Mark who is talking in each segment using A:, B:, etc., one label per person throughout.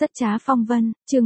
A: Rất trá phong vân, chương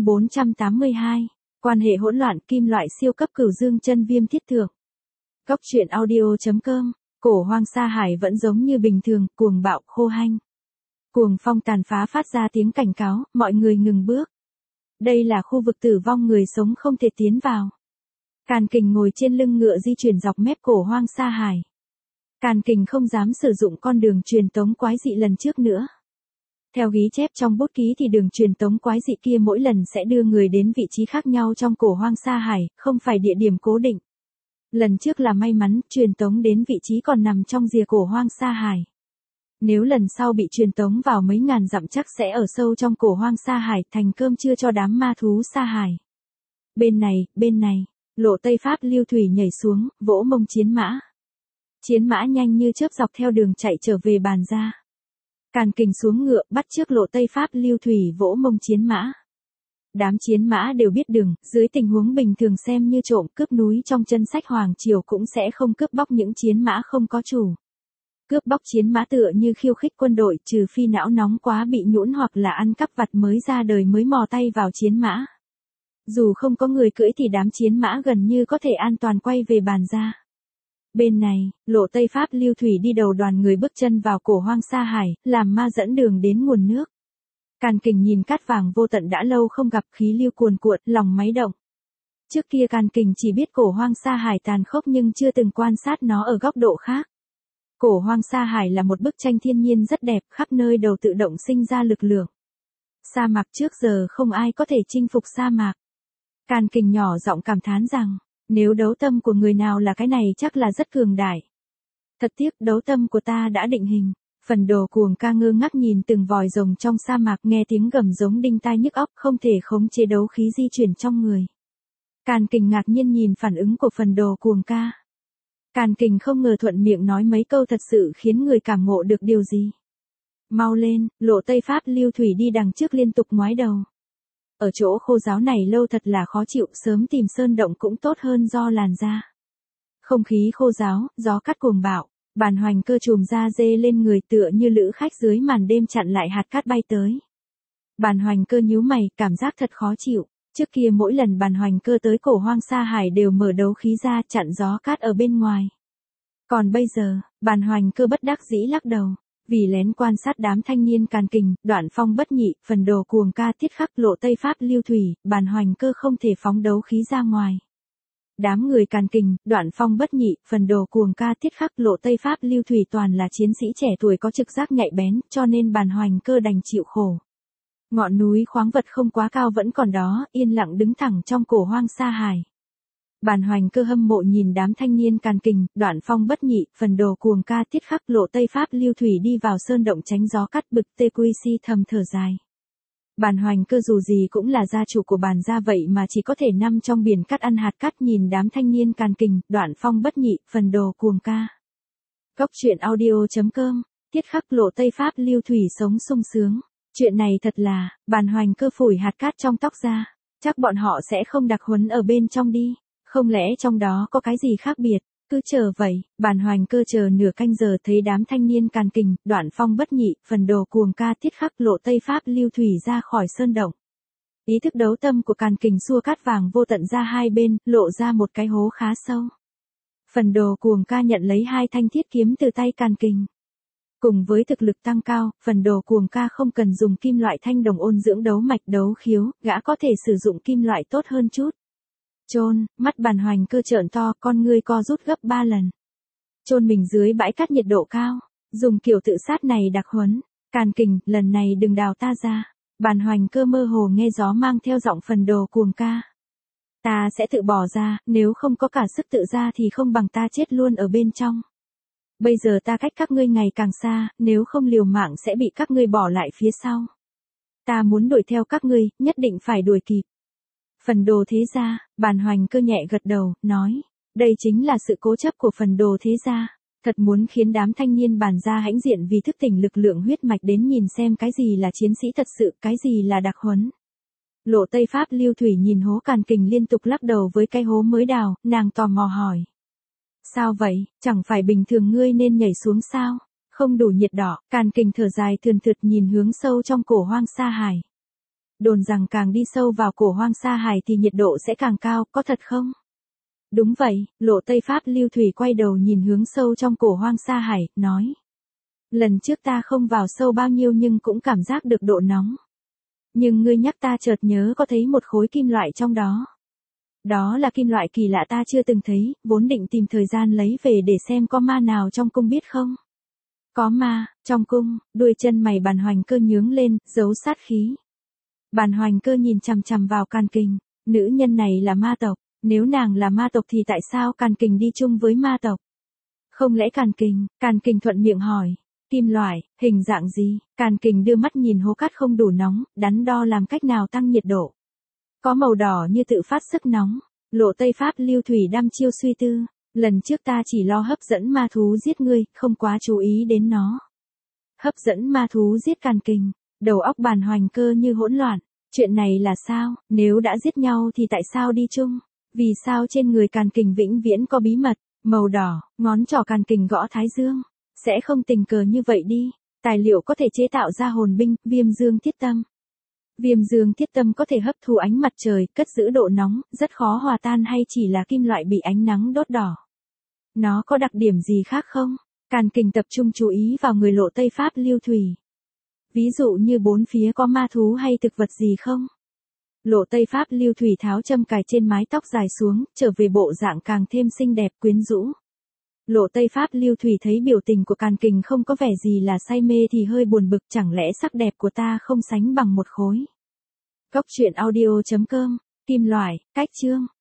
A: 482. Quan hệ hỗn loạn kim loại siêu cấp cửu dương chân viêm thiết thượng. Góc truyện audio.com. Cổ hoang sa hải vẫn giống như bình thường, cuồng bạo, khô hanh. Cuồng phong tàn phá phát ra tiếng cảnh cáo, mọi người ngừng bước. Đây là khu vực tử vong, người sống không thể tiến vào. Càn Kình ngồi trên lưng ngựa di chuyển dọc mép cổ hoang sa hải. Càn Kình không dám sử dụng con đường truyền tống quái dị lần trước nữa. Theo ghi chép trong bút ký thì đường truyền tống quái dị kia mỗi lần sẽ đưa người đến vị trí khác nhau trong cổ hoang sa hải, không phải địa điểm cố định. Lần trước là may mắn, truyền tống đến vị trí còn nằm trong rìa cổ hoang sa hải. Nếu lần sau bị truyền tống vào mấy ngàn dặm chắc sẽ ở sâu trong cổ hoang sa hải, thành cơm trưa cho đám ma thú sa hải. Bên này, Lộ Tây Pháp Lưu Thủy nhảy xuống, vỗ mông chiến mã. Chiến mã nhanh như chớp dọc theo đường chạy trở về bàn ra. Càn Kình xuống ngựa, bắt trước Lộ Tây Pháp Lưu Thủy vỗ mông chiến mã. Đám chiến mã đều biết đường, dưới tình huống bình thường xem như trộm cướp núi trong chân sách Hoàng Triều cũng sẽ không cướp bóc những chiến mã không có chủ. Cướp bóc chiến mã tựa như khiêu khích quân đội, trừ phi não nóng quá bị nhũn hoặc là ăn cắp vặt mới ra đời mới mò tay vào chiến mã. Dù không có người cưỡi thì đám chiến mã gần như có thể an toàn quay về bàn ra. Bên này, Lộ Tây Pháp Lưu Thủy đi đầu đoàn người bước chân vào cổ hoang sa hải, làm ma dẫn đường đến nguồn nước. Càn Kình nhìn cát vàng vô tận đã lâu không gặp, khí lưu cuồn cuộn, lòng máy động. Trước kia Càn Kình chỉ biết cổ hoang sa hải tàn khốc nhưng chưa từng quan sát nó ở góc độ khác. Cổ hoang sa hải là một bức tranh thiên nhiên rất đẹp, khắp nơi đều tự động sinh ra lực lượng. Sa mạc trước giờ không ai có thể chinh phục sa mạc. Càn Kình nhỏ giọng cảm thán rằng, nếu đấu tâm của người nào là cái này chắc là rất cường đại. Thật tiếc đấu tâm của ta đã định hình. Phần Đồ Cuồng Ca ngơ ngác nhìn từng vòi rồng trong sa mạc, nghe tiếng gầm giống đinh tai nhức óc, không thể khống chế đấu khí di chuyển trong người. Càn Kình ngạc nhiên nhìn phản ứng của Phần Đồ Cuồng Ca. Càn Kình không ngờ thuận miệng nói mấy câu thật sự khiến người cảm ngộ được điều gì. Mau lên, Lộ Tây Pháp Lưu Thủy đi đằng trước liên tục ngoái đầu. Ở chỗ khô ráo này lâu thật là khó chịu, sớm tìm sơn động cũng tốt hơn do làn da. Không khí khô ráo, gió cát cuồng bạo, Bàn Hoành Cơ chùm da dê lên người tựa như lữ khách dưới màn đêm chặn lại hạt cát bay tới. Bàn Hoành Cơ nhíu mày, cảm giác thật khó chịu. Trước kia mỗi lần Bàn Hoành Cơ tới cổ hoang sa hải đều mở đấu khí ra chặn gió cát ở bên ngoài. Còn bây giờ, Bàn Hoành Cơ bất đắc dĩ lắc đầu. Vì lén quan sát đám thanh niên Càn Kình, Đoạn Phong Bất Nhị, Phần Đồ Cuồng Ca, Tiết Khắc, Lộ Tây Pháp Lưu Thủy, Bàn Hoành Cơ không thể phóng đấu khí ra ngoài. Đám người Càn Kình, Đoạn Phong Bất Nhị, Phần Đồ Cuồng Ca, Tiết Khắc, Lộ Tây Pháp Lưu Thủy toàn là chiến sĩ trẻ tuổi có trực giác nhạy bén, cho nên Bàn Hoành Cơ đành chịu khổ. Ngọn núi khoáng vật không quá cao vẫn còn đó, yên lặng đứng thẳng trong cổ hoang sa hải. Bàn Hoành Cơ hâm mộ nhìn đám thanh niên Càn Kình, Đoạn Phong Bất Nhị, Phần Đồ Cuồng Ca, Tiết Khắc, Lộ Tây Pháp Lưu Thủy đi vào sơn động tránh gió cát, bực TQC thầm thở dài. Bàn Hoành Cơ dù gì cũng là gia chủ của bàn gia vậy mà chỉ có thể nằm trong biển cát ăn hạt cát, nhìn đám thanh niên Càn Kình, Đoạn Phong Bất Nhị, Phần Đồ Cuồng Ca. Góc truyện audio.com. Tiết Khắc, Lộ Tây Pháp Lưu Thủy sống sung sướng. Chuyện này thật là, Bàn Hoành Cơ phủi hạt cát trong tóc ra. Chắc bọn họ sẽ không đặc huấn ở bên trong đi. Không lẽ trong đó có cái gì khác biệt? Cứ chờ vậy, Bàn Hoành Cơ chờ nửa canh giờ thấy đám thanh niên Càn Kình, Đoạn Phong Bất Nhị, Phần Đồ Cuồng Ca, Tiết Khắc, Lộ Tây Pháp Lưu Thủy ra khỏi sơn động. Ý thức đấu tâm của Càn Kình xua cát vàng vô tận ra hai bên, lộ ra một cái hố khá sâu. Phần Đồ Cuồng Ca nhận lấy hai thanh thiết kiếm từ tay Càn Kình. Cùng với thực lực tăng cao, Phần Đồ Cuồng Ca không cần dùng kim loại thanh đồng ôn dưỡng đấu mạch đấu khiếu, gã có thể sử dụng kim loại tốt hơn chút. Chôn, mắt Bàn Hoành Cơ trợn to, con ngươi co rút gấp 3 lần. Chôn mình dưới bãi cát nhiệt độ cao, dùng kiểu tự sát này đặc huấn. Càn Kình, lần này đừng đào ta ra. Bàn Hoành Cơ mơ hồ nghe gió mang theo giọng Phần Đồ Cuồng Ca. Ta sẽ tự bỏ ra, nếu không có cả sức tự ra thì không bằng ta chết luôn ở bên trong. Bây giờ ta cách các ngươi ngày càng xa, nếu không liều mạng sẽ bị các ngươi bỏ lại phía sau. Ta muốn đuổi theo các ngươi, nhất định phải đuổi kịp. Phần Đồ thế gia, Bàn Hoành Cơ nhẹ gật đầu, nói, đây chính là sự cố chấp của Phần Đồ thế gia. Thật muốn khiến đám thanh niên Bàn gia hãnh diện vì thức tỉnh lực lượng huyết mạch đến nhìn xem cái gì là chiến sĩ thật sự, cái gì là đặc huấn. Lộ Tây Pháp Lưu Thủy nhìn hố Càn Kình liên tục lắc đầu với cái hố mới đào, nàng tò mò hỏi. Sao vậy, chẳng phải bình thường ngươi nên nhảy xuống sao? Không đủ nhiệt đỏ, Càn Kình thở dài thườn thượt nhìn hướng sâu trong cổ hoang sa hải. Đồn rằng càng đi sâu vào cổ hoang sa hải thì nhiệt độ sẽ càng cao, có thật không? Đúng vậy, Lộ Tây Pháp Lưu Thủy quay đầu nhìn hướng sâu trong cổ hoang sa hải, nói. Lần trước ta không vào sâu bao nhiêu nhưng cũng cảm giác được độ nóng. Nhưng ngươi nhắc ta chợt nhớ có thấy một khối kim loại trong đó. Đó là kim loại kỳ lạ ta chưa từng thấy, vốn định tìm thời gian lấy về để xem có ma nào trong cung biết không. Có ma, trong cung, đuôi chân mày Bàn Hoành Cơ nhướng lên, giấu sát khí. Bàn Hoành Cơ nhìn chằm chằm vào Càn Kình, nữ nhân này là ma tộc, nếu nàng là ma tộc thì tại sao Càn Kình đi chung với ma tộc? Không lẽ Càn Kình thuận miệng hỏi, kim loại, hình dạng gì? Càn Kình đưa mắt nhìn hố cát không đủ nóng, đắn đo làm cách nào tăng nhiệt độ. Có màu đỏ như tự phát sức nóng, Lộ Tây Pháp Lưu Thủy đăm chiêu suy tư, lần trước ta chỉ lo hấp dẫn ma thú giết ngươi, không quá chú ý đến nó. Hấp dẫn ma thú giết Càn Kình, đầu óc Bàn Hoành Cơ như hỗn loạn, chuyện này là sao, nếu đã giết nhau thì tại sao đi chung, vì sao trên người Càn Kình vĩnh viễn có bí mật, màu đỏ, ngón trỏ Càn Kình gõ thái dương, sẽ không tình cờ như vậy đi, tài liệu có thể chế tạo ra hồn binh, Viêm Dương Thiết Tâm. Viêm Dương Thiết Tâm có thể hấp thu ánh mặt trời, cất giữ độ nóng, rất khó hòa tan hay chỉ là kim loại bị ánh nắng đốt đỏ. Nó có đặc điểm gì khác không? Càn Kình tập trung chú ý vào người Lộ Tây Pháp Lưu Thủy. Ví dụ như bốn phía có ma thú hay thực vật gì không? Lộ Tây Pháp Lưu Thủy tháo châm cài trên mái tóc dài xuống, trở về bộ dạng càng thêm xinh đẹp quyến rũ. Lộ Tây Pháp Lưu Thủy thấy biểu tình của Càn Kình không có vẻ gì là say mê thì hơi buồn bực, chẳng lẽ sắc đẹp của ta không sánh bằng một khối. Góc truyện audio.com, Kim Loại, Cách Chương.